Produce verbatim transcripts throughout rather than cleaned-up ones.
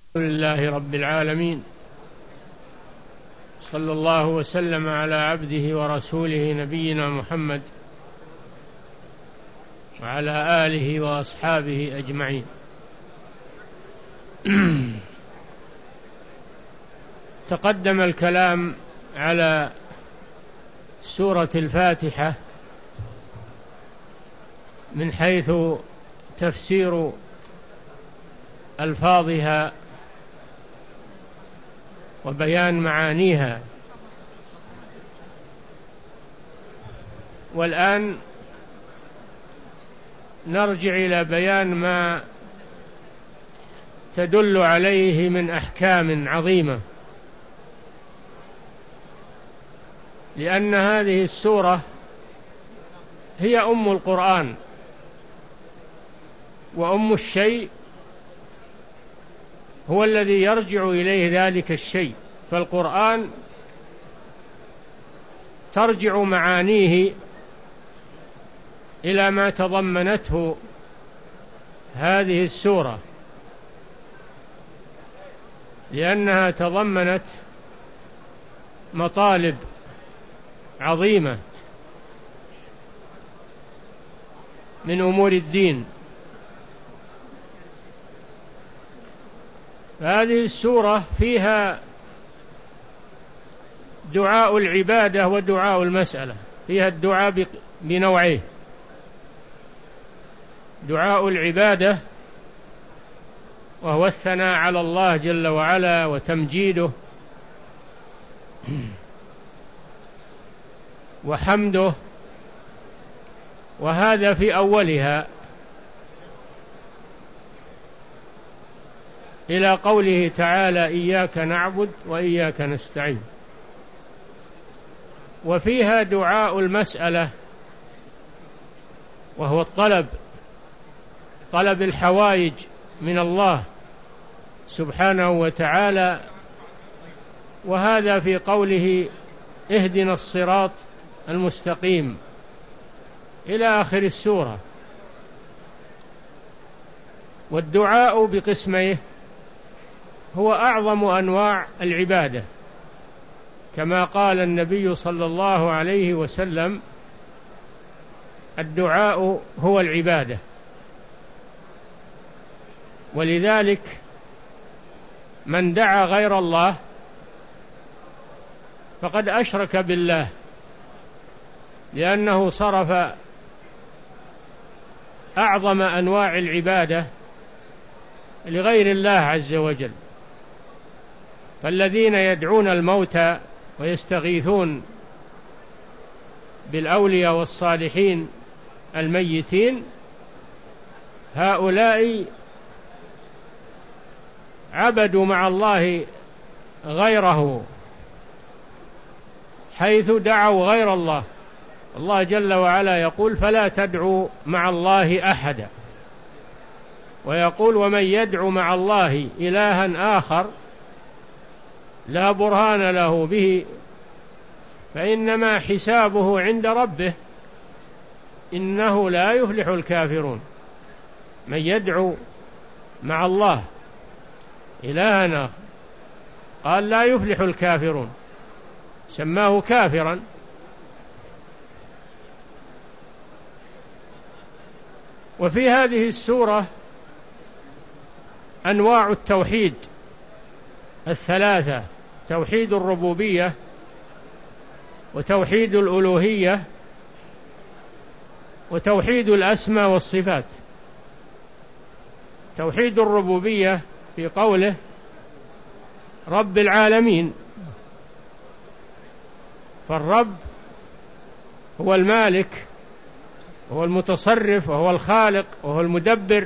الحمد لله رب العالمين، صلى الله وسلم على عبده ورسوله نبينا محمد وعلى آله وأصحابه أجمعين. تقدم الكلام على سورة الفاتحة من حيث تفسير ألفاظها وبيان معانيها، والآن نرجع إلى بيان ما تدل عليه من أحكام عظيمة، لأن هذه السورة هي أم القرآن، وأم الشيء هو الذي يرجع إليه ذلك الشيء، فالقرآن ترجع معانيه إلى ما تضمنته هذه السورة، لأنها تضمنت مطالب عظيمة من أمور الدين. هذه السورة فيها دعاء العبادة ودعاء المسألة، فيها الدعاء بنوعين: دعاء العبادة وهو الثناء على الله جل وعلا وتمجيده وحمده، وهذا في أولها إلى قوله تعالى: إياك نعبد وإياك نستعين. وفيها دعاء المسألة وهو الطلب، طلب الحوائج من الله سبحانه وتعالى، وهذا في قوله: اهدنا الصراط المستقيم، إلى آخر السورة. والدعاء بقسميه هو أعظم أنواع العبادة، كما قال النبي صلى الله عليه وسلم: الدعاء هو العبادة. ولذلك من دعا غير الله فقد أشرك بالله، لأنه صرف أعظم أنواع العبادة لغير الله عز وجل. فالذين يدعون الموتى ويستغيثون بالأولياء والصالحين الميتين، هؤلاء عبدوا مع الله غيره، حيث دعوا غير الله. الله جل وعلا يقول: فلا تدعوا مع الله أحدا، ويقول: ومن يدعو مع الله إلها آخر لا برهان له به فإنما حسابه عند ربه إنه لا يفلح الكافرون. من يدعو مع الله إلها آخر قال لا يفلح الكافرون، سماه كافرا. وفي هذه السورة أنواع التوحيد الثلاثة: توحيد الربوبية، وتوحيد الألوهية، وتوحيد الأسماء والصفات. توحيد الربوبية في قوله: رب العالمين، فالرب هو المالك وهو المتصرف وهو الخالق وهو المدبر،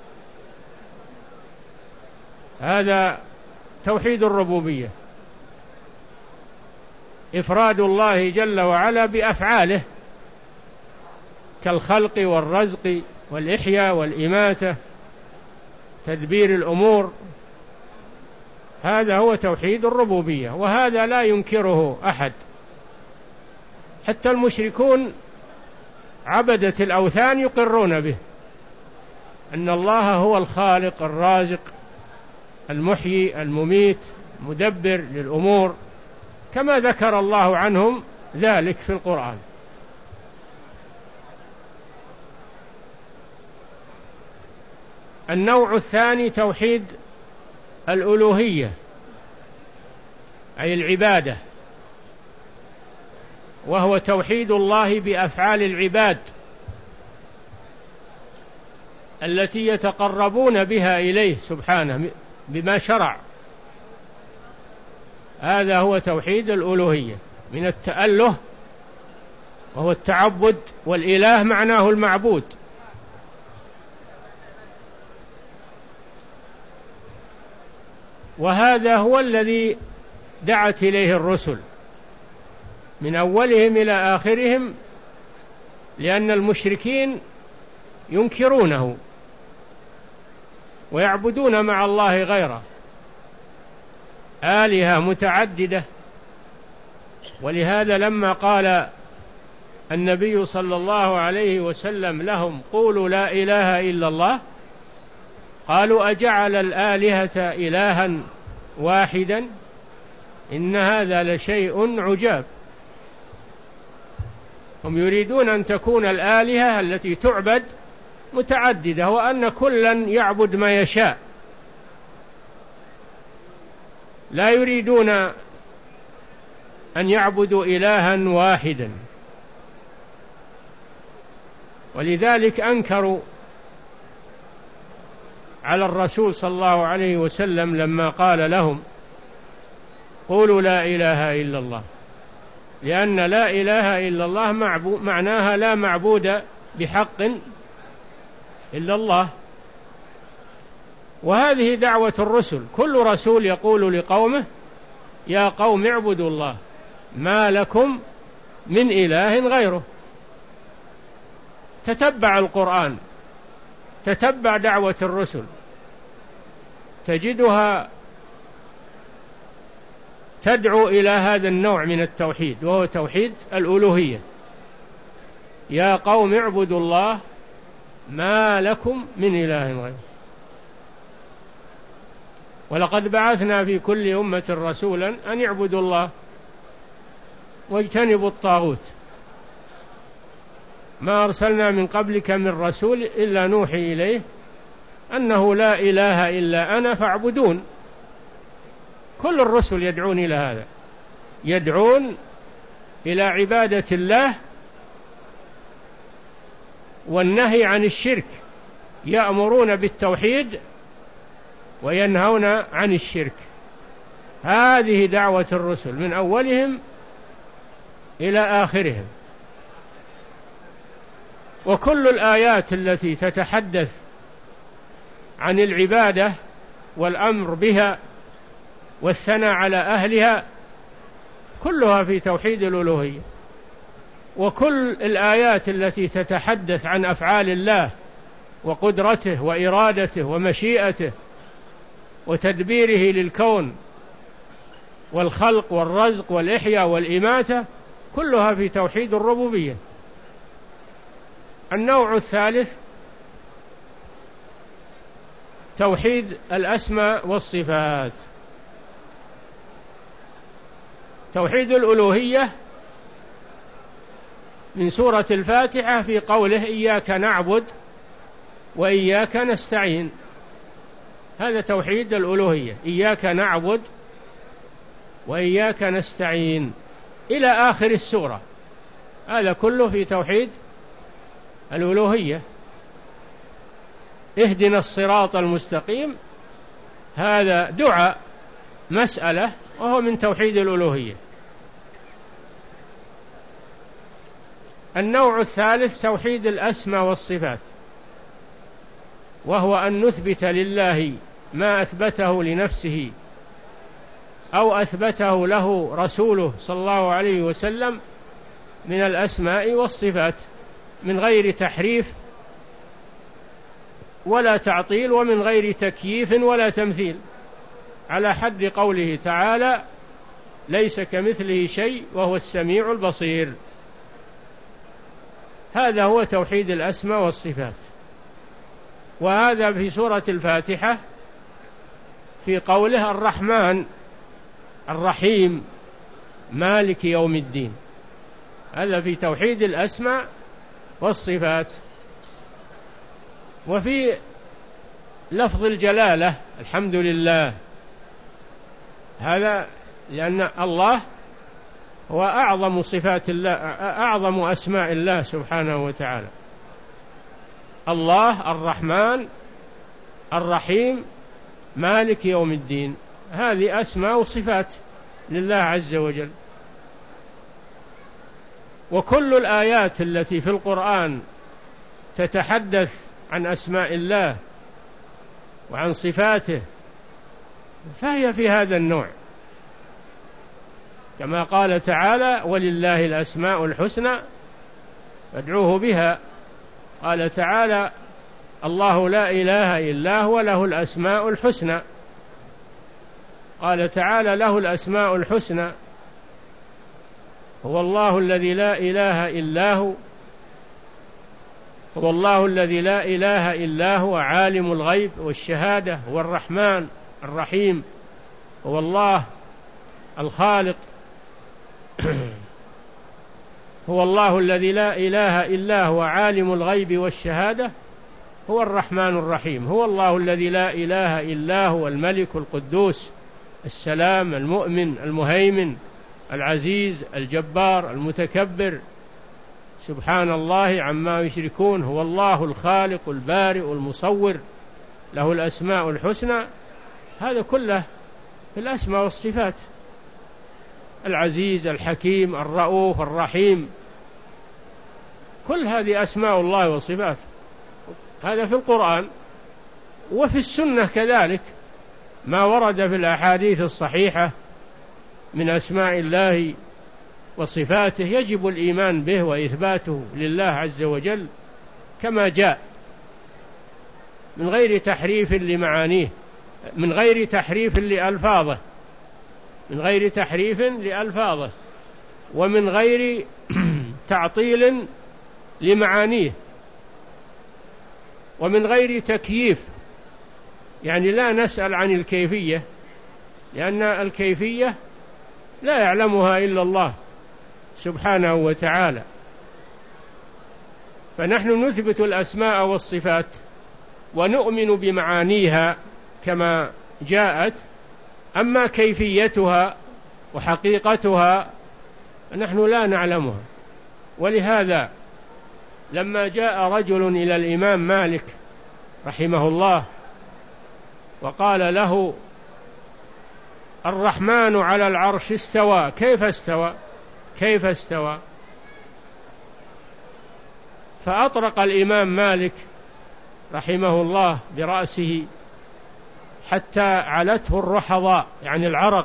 هذا توحيد الربوبية، إفراد الله جل وعلا بأفعاله كالخلق والرزق والإحياء والإماتة، تدبير الأمور، هذا هو توحيد الربوبية، وهذا لا ينكره أحد. حتى المشركون عبدة الأوثان يقرون به، أن الله هو الخالق الرازق المحيي المميت مدبر للأمور، كما ذكر الله عنهم ذلك في القرآن. النوع الثاني توحيد الألوهية، أي العبادة، وهو توحيد الله بأفعال العباد التي يتقربون بها إليه سبحانه بما شرع. هذا هو توحيد الألوهية، من التأله وهو التعبد، والإله معناه المعبود. وهذا هو الذي دعت إليه الرسل من أولهم إلى آخرهم، لأن المشركين ينكرونه ويعبدون مع الله غيره آلهة متعددة. ولهذا لما قال النبي صلى الله عليه وسلم لهم قولوا لا إله إلا الله، قالوا أجعل الآلهة إلها واحدا إن هذا لشيء عجاب. هم يريدون أن تكون الآلهة التي تعبد متعددة، وأن كلا يعبد ما يشاء، لا يريدون أن يعبدوا إلها واحدا. ولذلك أنكروا على الرسول صلى الله عليه وسلم لما قال لهم قولوا لا إله إلا الله، لأن لا إله إلا الله معناها لا معبود بحق إلا الله. وهذه دعوة الرسل، كل رسول يقول لقومه يا قوم اعبدوا الله ما لكم من إله غيره. تتبع القرآن، تتبع دعوة الرسل، تجدها تدعو إلى هذا النوع من التوحيد، وهو توحيد الألوهية. يا قوم اعبدوا الله ما لكم من إله غيره. ولقد بعثنا في كل أمة رسولا أن يعبدوا الله واجتنبوا الطاغوت، ما أرسلنا من قبلك من رسول إلا نوحي إليه أنه لا إله إلا أنا فاعبدون. كل الرسل يدعون إلى هذا، يدعون إلى عبادة الله والنهي عن الشرك، يأمرون بالتوحيد وينهون عن الشرك. هذه دعوة الرسل من أولهم إلى آخرهم. وكل الآيات التي تتحدث عن العبادة والأمر بها والثناء على أهلها كلها في توحيد الألوهية. وكل الآيات التي تتحدث عن أفعال الله وقدرته وإرادته ومشيئته وتدبيره للكون والخلق والرزق والإحياء والإماتة كلها في توحيد الربوبية. النوع الثالث توحيد الأسماء والصفات. توحيد الألوهية من سورة الفاتحة في قوله إياك نعبد وإياك نستعين. هذا توحيد الألوهية، إياك نعبد وإياك نستعين إلى آخر السورة. هذا كله في توحيد الألوهية. اهدنا الصراط المستقيم، هذا دعاء مسألة وهو من توحيد الألوهية. النوع الثالث توحيد الأسماء والصفات، وهو أن نثبت لله ما أثبته لنفسه أو أثبته له رسوله صلى الله عليه وسلم من الأسماء والصفات من غير تحريف ولا تعطيل ومن غير تكييف ولا تمثيل، على حد قوله تعالى ليس كمثله شيء وهو السميع البصير. هذا هو توحيد الأسماء والصفات. وهذا في سورة الفاتحة في قوله الرحمن الرحيم مالك يوم الدين، هذا في توحيد الأسماء والصفات. وفي لفظ الجلالة الحمد لله، هذا لأن الله هو أعظم صفات الله، أعظم أسماء الله سبحانه وتعالى. الله الرحمن الرحيم مالك يوم الدين، هذه أسماء وصفات لله عز وجل. وكل الآيات التي في القرآن تتحدث عن أسماء الله وعن صفاته فهي في هذا النوع، كما قال تعالى ولله الأسماء الحسنى فادعوه بها. قال تعالى الله لا إله إلا هو له الأسماء الحسنى. قال تعالى له الأسماء الحسنى، هو الله الذي لا إله إلا هو، هو الله الذي لا إله إلا هو عالم الغيب والشهادة، هو الرحمن الرحيم، هو الله الخالق، هو الله الذي لا إله إلا هو عالم الغيب والشهادة، هو الرحمن الرحيم، هو الله الذي لا إله إلا هو الملك القدوس السلام المؤمن المهيمن العزيز الجبار المتكبر، سبحان الله عما يشركون، هو الله الخالق البارئ المصور، له الأسماء الحسنى. هذا كله في الأسماء والصفات، العزيز الحكيم الرؤوف الرحيم، كل هذه أسماء الله وصفاته. هذا في القرآن. وفي السنة كذلك ما ورد في الأحاديث الصحيحة من أسماء الله وصفاته يجب الإيمان به وإثباته لله عز وجل كما جاء، من غير تحريف لمعانيه، من غير تحريف لألفاظه، من غير تحريف لألفاظه ومن غير تعطيل لمعانيه، ومن غير تكييف، يعني لا نسأل عن الكيفية، لأن الكيفية لا يعلمها إلا الله سبحانه وتعالى. فنحن نثبت الأسماء والصفات ونؤمن بمعانيها كما جاءت، أما كيفيتها وحقيقتها نحن لا نعلمها. ولهذا لما جاء رجل إلى الإمام مالك رحمه الله وقال له الرحمن على العرش استوى، كيف استوى كيف استوى فأطرق الإمام مالك رحمه الله برأسه حتى علته الرحضاء، يعني العرق،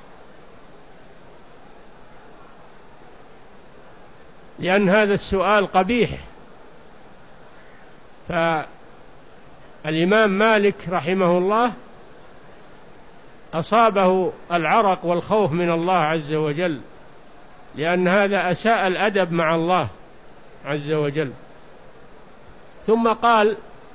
لأن هذا السؤال قبيح. فالإمام مالك رحمه الله أصابه العرق والخوف من الله عز وجل، لأن هذا أساء الأدب مع الله عز وجل. ثم قال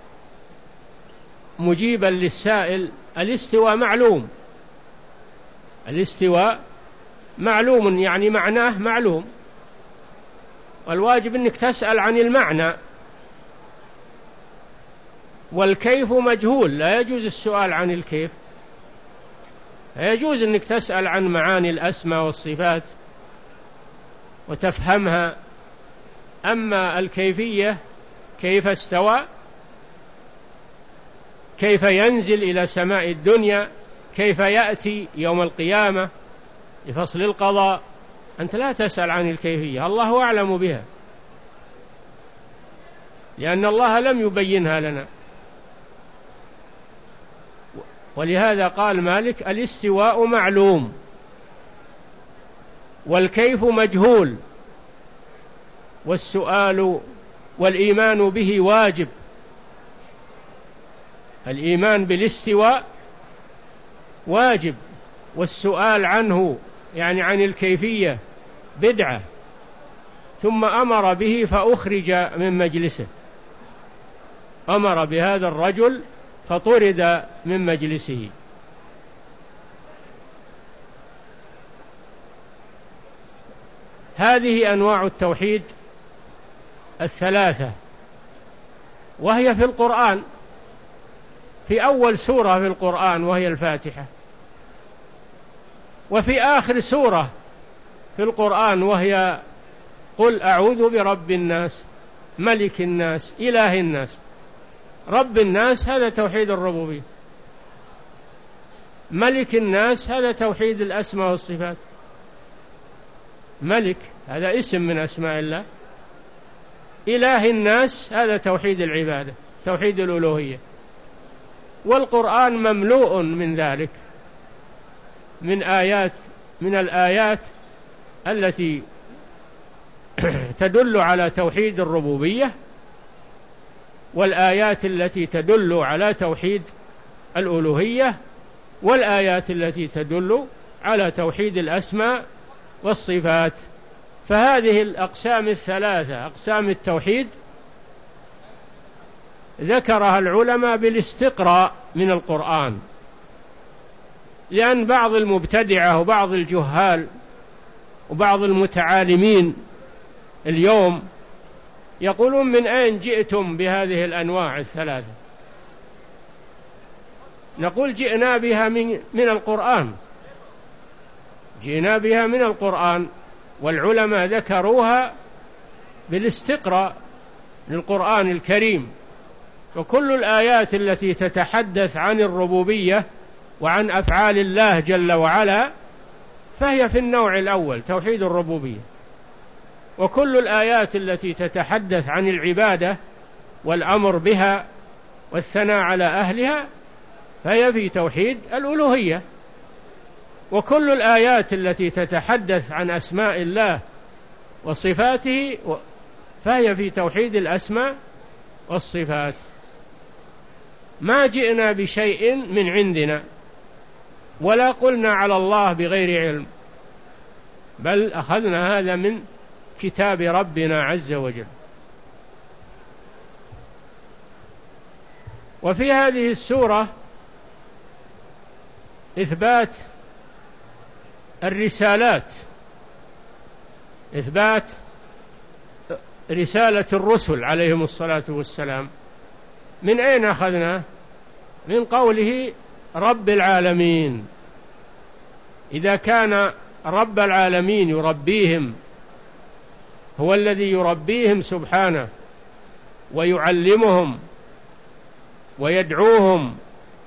مجيبا للسائل الاستواء معلوم، الاستواء معلوم يعني معناه معلوم، والواجب أنك تسأل عن المعنى، والكيف مجهول، لا يجوز السؤال عن الكيف، يجوز أنك تسأل عن معاني الأسماء والصفات وتفهمها، أما الكيفية كيف استوى، كيف ينزل إلى سماء الدنيا، كيف يأتي يوم القيامة لفصل القضاء، أنت لا تسأل عن الكيفية، الله أعلم بها، لأن الله لم يبينها لنا. ولهذا قال مالك الاستواء معلوم والكيف مجهول والسؤال والإيمان به واجب. الإيمان بالاستواء واجب، والسؤال عنه يعني عن الكيفية بدعة. ثم أمر به فأخرج من مجلسه، أمر بهذا الرجل فطرد من مجلسه. هذه أنواع التوحيد الثلاثة، وهي في القرآن في أول سورة في القرآن وهي الفاتحة، وفي آخر سورة في القرآن وهي قل أعوذ برب الناس ملك الناس إله الناس. رب الناس هذا توحيد الربوبية، ملك الناس هذا توحيد الأسماء والصفات. ملك هذا اسم من أسماء الله، إله الناس هذا توحيد العبادة، توحيد الألوهية. والقرآن مملوء من ذلك، من آيات من الآيات التي تدل على توحيد الربوبية، والآيات التي تدل على توحيد الألوهية، والآيات التي تدل على توحيد الأسماء والصفات. فهذه الأقسام الثلاثة أقسام التوحيد ذكرها العلماء بالاستقراء من القرآن، لأن بعض المبتدعة وبعض الجهال وبعض المتعالمين اليوم يقولون من أين جئتم بهذه الأنواع الثلاثة؟ نقول جئنا بها من, من القرآن جئنا بها من القرآن، والعلماء ذكروها بالاستقراء للقرآن الكريم. وكل الآيات التي تتحدث عن الربوبية وعن أفعال الله جل وعلا فهي في النوع الأول توحيد الربوبية، وكل الآيات التي تتحدث عن العبادة والأمر بها والثناء على أهلها فهي في توحيد الألوهية، وكل الآيات التي تتحدث عن أسماء الله وصفاته فهي في توحيد الأسماء والصفات. ما جئنا بشيء من عندنا ولا قلنا على الله بغير علم، بل أخذنا هذا من كتاب ربنا عز وجل. وفي هذه السورة إثبات الرسالات، إثبات رسالة الرسل عليهم الصلاة والسلام. من أين أخذنا؟ من قوله رب العالمين. إذا كان رب العالمين يربيهم، هو الذي يربيهم سبحانه ويعلمهم ويدعوهم،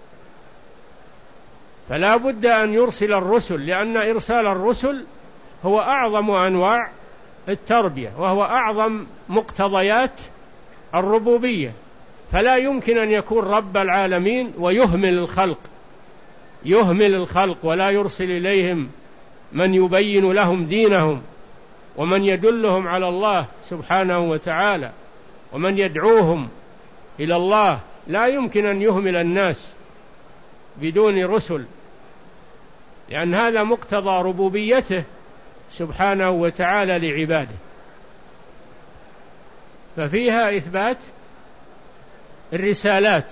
فلا بد أن يرسل الرسل، لأن إرسال الرسل هو أعظم أنواع التربية وهو أعظم مقتضيات الربوبية. فلا يمكن أن يكون رب العالمين ويهمل الخلق يهمل الخلق ولا يرسل إليهم من يبين لهم دينهم ومن يدلهم على الله سبحانه وتعالى ومن يدعوهم إلى الله. لا يمكن أن يهمل الناس بدون رسل، لأن هذا مقتضى ربوبيته سبحانه وتعالى لعباده. ففيها إثبات الرسالات،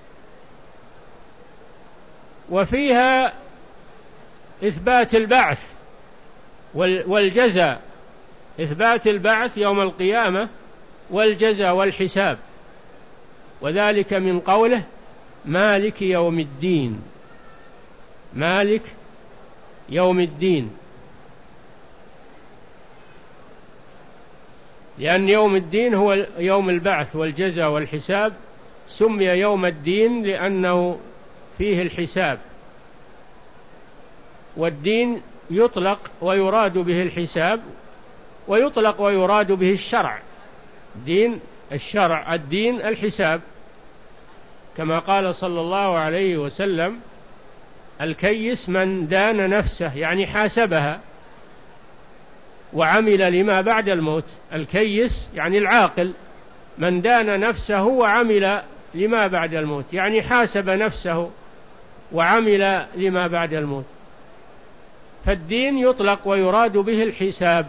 وفيها إثبات البعث والجزاء، إثبات البعث يوم القيامة والجزاء والحساب، وذلك من قوله مالك يوم الدين. مالك يوم الدين، لأن يوم الدين هو يوم البعث والجزاء والحساب. سمي يوم الدين لأنه فيه الحساب، والدين يطلق ويراد به الحساب، ويطلق ويراد به الشرع. دين الشرع، الدين الحساب، كما قال صلى الله عليه وسلم الكيس من دان نفسه، يعني حاسبها وعمل لما بعد الموت. الكيس يعني العاقل، من دان نفسه وعمل لما بعد الموت، يعني حاسب نفسه وعمل لما بعد الموت. فالدين يطلق ويراد به الحساب.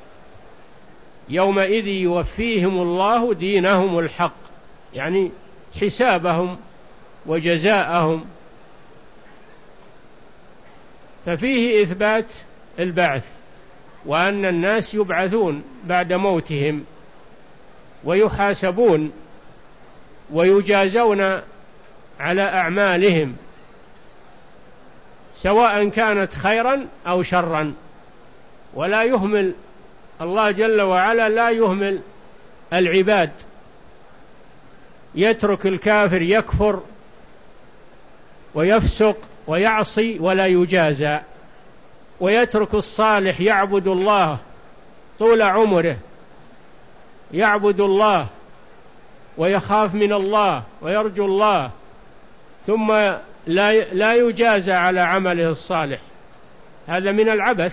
يومئذ يوفيهم الله دينهم الحق، يعني حسابهم وجزاءهم. ففيه إثبات البعث وأن الناس يبعثون بعد موتهم ويحاسبون ويجازون على أعمالهم سواء كانت خيرا أو شرا. ولا يهمل الله جل وعلا، لا يهمل العباد، يترك الكافر يكفر ويفسق ويعصي ولا يجازى، ويترك الصالح يعبد الله طول عمره، يعبد الله ويخاف من الله ويرجو الله، ثم لا لا يجازى على عمله الصالح. هذا من العبث،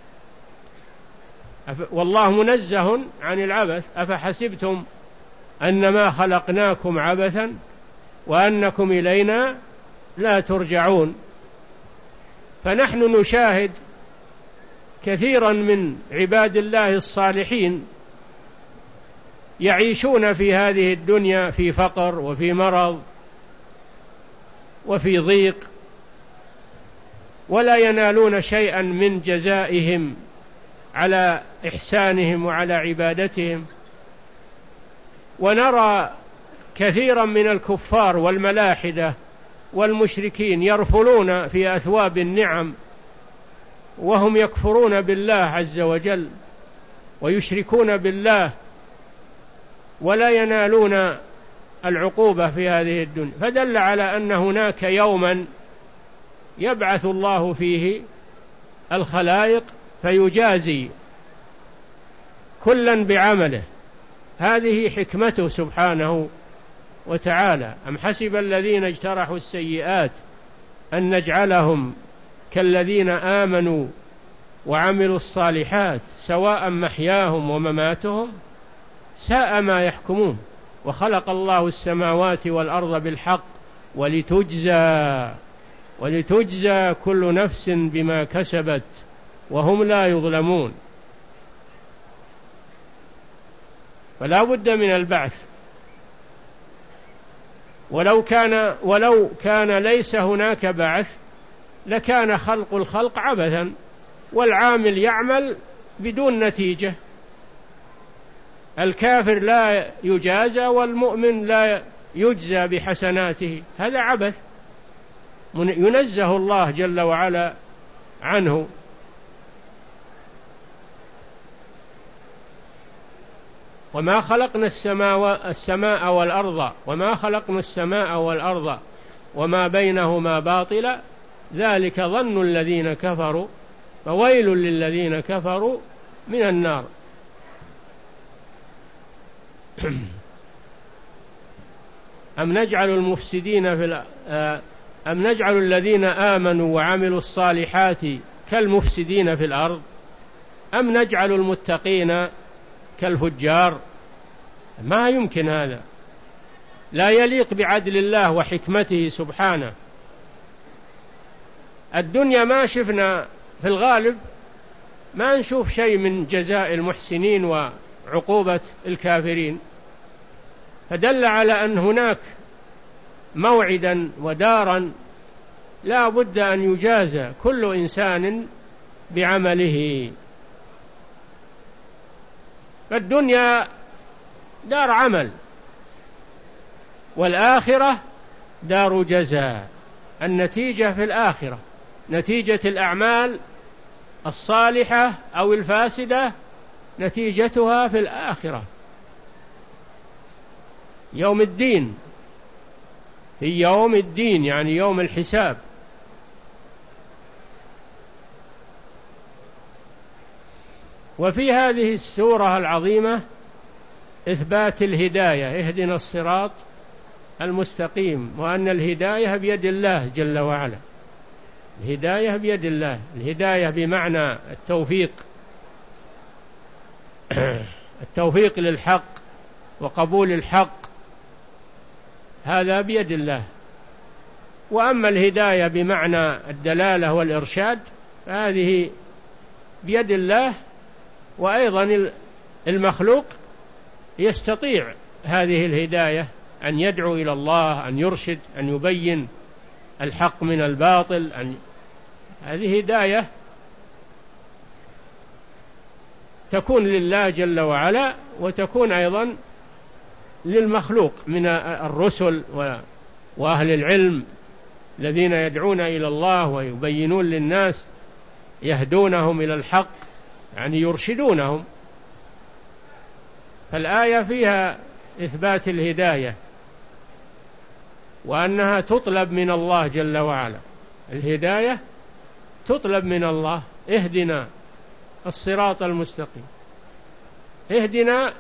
والله منزه عن العبث. أفحسبتم أنما خلقناكم عبثا وأنكم إلينا لا ترجعون. فنحن نشاهد كثيرا من عباد الله الصالحين يعيشون في هذه الدنيا في فقر وفي مرض وفي ضيق، ولا ينالون شيئا من جزائهم على إحسانهم وعلى عبادتهم. ونرى كثيرا من الكفار والملاحدة والمشركين يرفلون في أثواب النعم وهم يكفرون بالله عز وجل ويشركون بالله، ولا ينالون العقوبة في هذه الدنيا. فدل على أن هناك يوما يبعث الله فيه الخلائق فيجازي كلا بعمله. هذه حكمته سبحانه وتعالى. أم حسب الذين اجترحوا السيئات أن نجعلهم كالذين آمنوا وعملوا الصالحات سواء محياهم ومماتهم ساء ما يحكمون. وخلق الله السماوات والأرض بالحق ولتجزى ولتجزى كل نفس بما كسبت وهم لا يظلمون. فلا بد من البعث، ولو كان ولو كان ليس هناك بعث لكان خلق الخلق عبثا، والعامل يعمل بدون نتيجة. الكافر لا يجازى والمؤمن لا يجزى بحسناته، هذا عبث ينزه الله جل وعلا عنه. وما خلقنا السماء والأرض وما خلقنا السماء والأرض وما بينهما باطلا ذلك ظن الذين كفروا فويل للذين كفروا من النار. أم نجعل المفسدين في أم نجعل الذين آمنوا وعملوا الصالحات كالمفسدين في الأرض أم نجعل المتقين كالفجار؟ ما يمكن، هذا لا يليق بعدل الله وحكمته سبحانه. الدنيا ما شفنا في الغالب ما نشوف شيء من جزاء المحسنين وعقوبة الكافرين، فدل على أن هناك موعدا ودارا لا بد أن يجازى كل إنسان بعمله. فالدنيا دار عمل والآخرة دار جزاء. النتيجة في الآخرة، نتيجة الأعمال الصالحة أو الفاسدة نتيجتها في الآخرة يوم الدين، في يوم الدين يعني يوم الحساب. وفي هذه السورة العظيمة إثبات الهداية، اهدنا الصراط المستقيم، وأن الهداية بيد الله جل وعلا. الهداية بيد الله، الهداية بمعنى التوفيق التوفيق للحق وقبول الحق، هذا بيد الله. وأما الهداية بمعنى الدلالة والإرشاد فهذه بيد الله. وأيضا المخلوق يستطيع هذه الهداية أن يدعو إلى الله، أن يرشد، أن يبين الحق من الباطل، أن هذه هداية تكون لله جل وعلا وتكون أيضا للمخلوق من الرسل وأهل العلم الذين يدعون إلى الله ويبينون للناس، يهدونهم إلى الحق، يعني يرشدونهم. فالآية فيها إثبات الهداية وأنها تطلب من الله جل وعلا، الهداية تطلب من الله، اهدنا الصراط المستقيم، اهدنا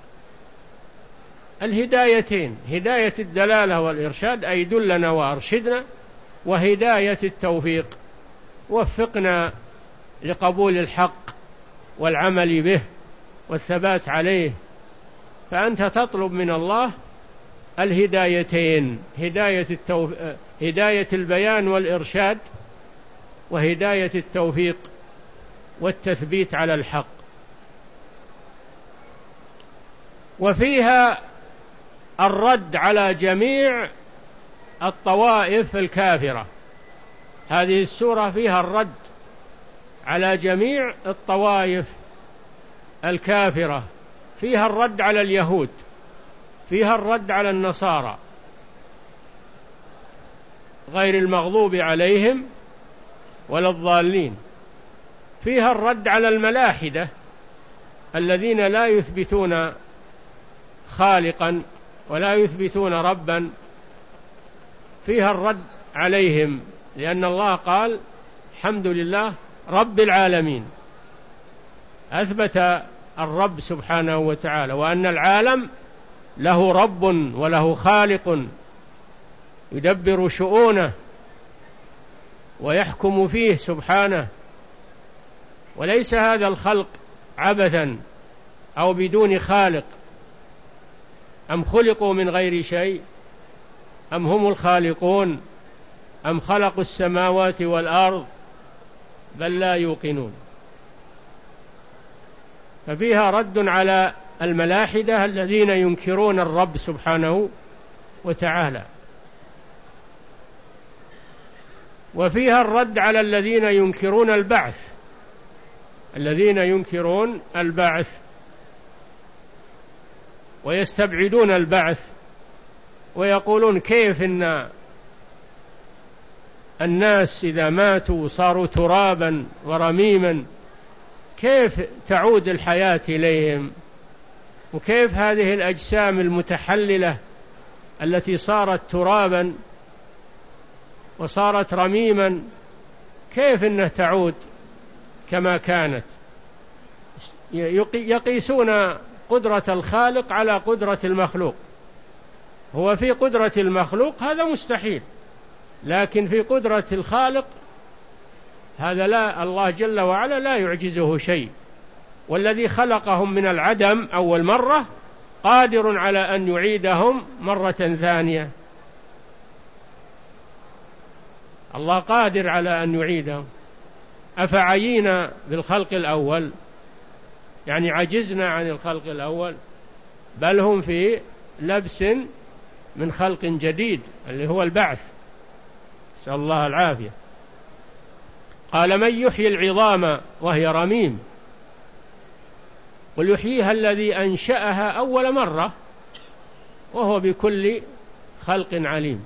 الهدايتين، هداية الدلالة والإرشاد أي دلنا وأرشدنا، وهداية التوفيق وفقنا لقبول الحق والعمل به والثبات عليه. فأنت تطلب من الله الهدايتين، هداية, التوف... هداية البيان والإرشاد، وهداية التوفيق والتثبيت على الحق. وفيها الرد على جميع الطوائف الكافرة، هذه السورة فيها الرد على جميع الطوائف الكافرة، فيها الرد على اليهود، فيها الرد على النصارى غير المغضوب عليهم ولا الضالين، فيها الرد على الملاحدة الذين لا يثبتون خالقا ولا يثبتون ربا، فيها الرد عليهم، لأن الله قال الحمد لله رب العالمين، أثبت الرب سبحانه وتعالى، وأن العالم له رب وله خالق يدبر شؤونه ويحكم فيه سبحانه، وليس هذا الخلق عبثا أو بدون خالق. أم خلقوا من غير شيء أم هم الخالقون أم خلقوا السماوات والأرض بل لا يوقنون. ففيها رد على الملاحدة الذين ينكرون الرب سبحانه وتعالى، وفيها الرد على الذين ينكرون البعث، الذين ينكرون البعث ويستبعدون البعث ويقولون كيف إن الناس إذا ماتوا صاروا ترابا ورميما كيف تعود الحياة إليهم، وكيف هذه الأجسام المتحللة التي صارت ترابا وصارت رميما كيف إنها تعود كما كانت. يقيسون قدرة الخالق على قدرة المخلوق، هو في قدرة المخلوق هذا مستحيل، لكن في قدرة الخالق هذا لا، الله جل وعلا لا يعجزه شيء، والذي خلقهم من العدم أول مرة قادر على أن يعيدهم مرة ثانية، الله قادر على أن يعيدهم. أفعينا بالخلق الأول، يعني عجزنا عن الخلق الأول، بل هم في لبس من خلق جديد اللي هو البعث، نسأل الله العافية. قال من يحيي العظام وهي رميم، قل يحييها الذي أنشأها أول مرة وهو بكل خلق عليم.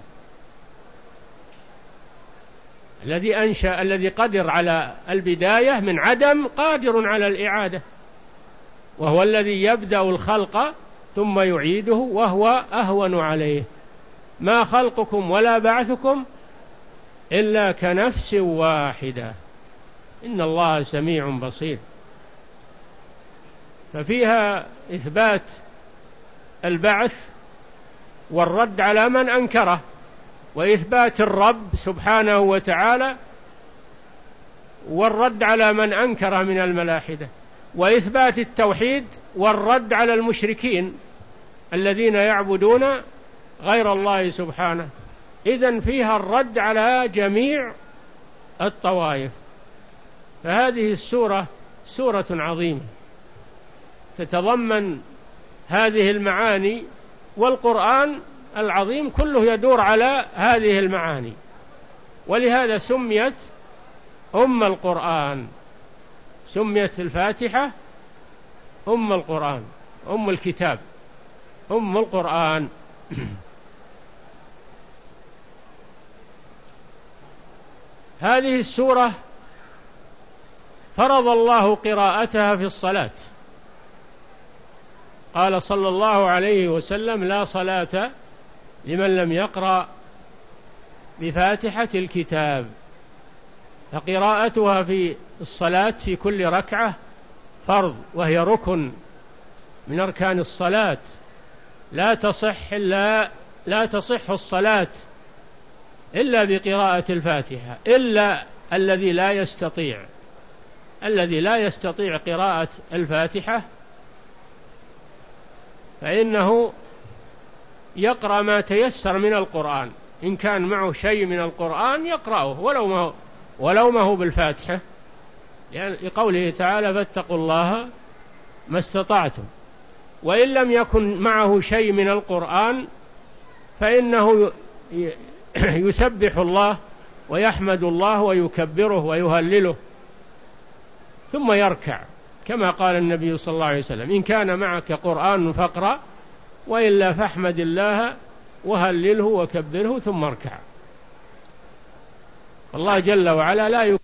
الذي أنشأ، الذي قدر على البداية من عدم قادر على الإعادة، وهو الذي يبدأ الخلق ثم يعيده وهو أهون عليه. ما خلقكم ولا بعثكم إلا كنفس واحدة إن الله سميع بصير. ففيها إثبات البعث والرد على من أنكره، وإثبات الرب سبحانه وتعالى والرد على من أنكره من الملاحدة، وإثبات التوحيد والرد على المشركين الذين يعبدون غير الله سبحانه. إذن فيها الرد على جميع الطوائف. فهذه السورة سورة عظيمة تتضمن هذه المعاني، والقرآن العظيم كله يدور على هذه المعاني، ولهذا سميت أم القرآن، سميت الفاتحة أم القرآن، أم الكتاب، أم القرآن. هذه السورة فرض الله قراءتها في الصلاة، قال صلى الله عليه وسلم: لا صلاة لمن لم يقرأ بفاتحة الكتاب. فقراءتها في الصلاة في كل ركعة فرض، وهي ركن من أركان الصلاة، لا تصح إلا لا تصح الصلاة إلا بقراءة الفاتحة، إلا الذي لا يستطيع الذي لا يستطيع قراءة الفاتحة فإنه يقرأ ما تيسر من القرآن، إن كان معه شيء من القرآن يقرأه ولو ما هو ولو ما هو بالفاتحة، يعني لقوله تعالى: فاتقوا الله ما استطعتم. وإن لم يكن معه شيء من القرآن فإنه يسبح الله ويحمد الله ويكبره ويهلله ثم يركع، كما قال النبي صلى الله عليه وسلم: إن كان معك قرآن فاقرأ، وإلا فاحمد الله وهلله وكبره ثم اركع. الله جل وعلا لا يكبر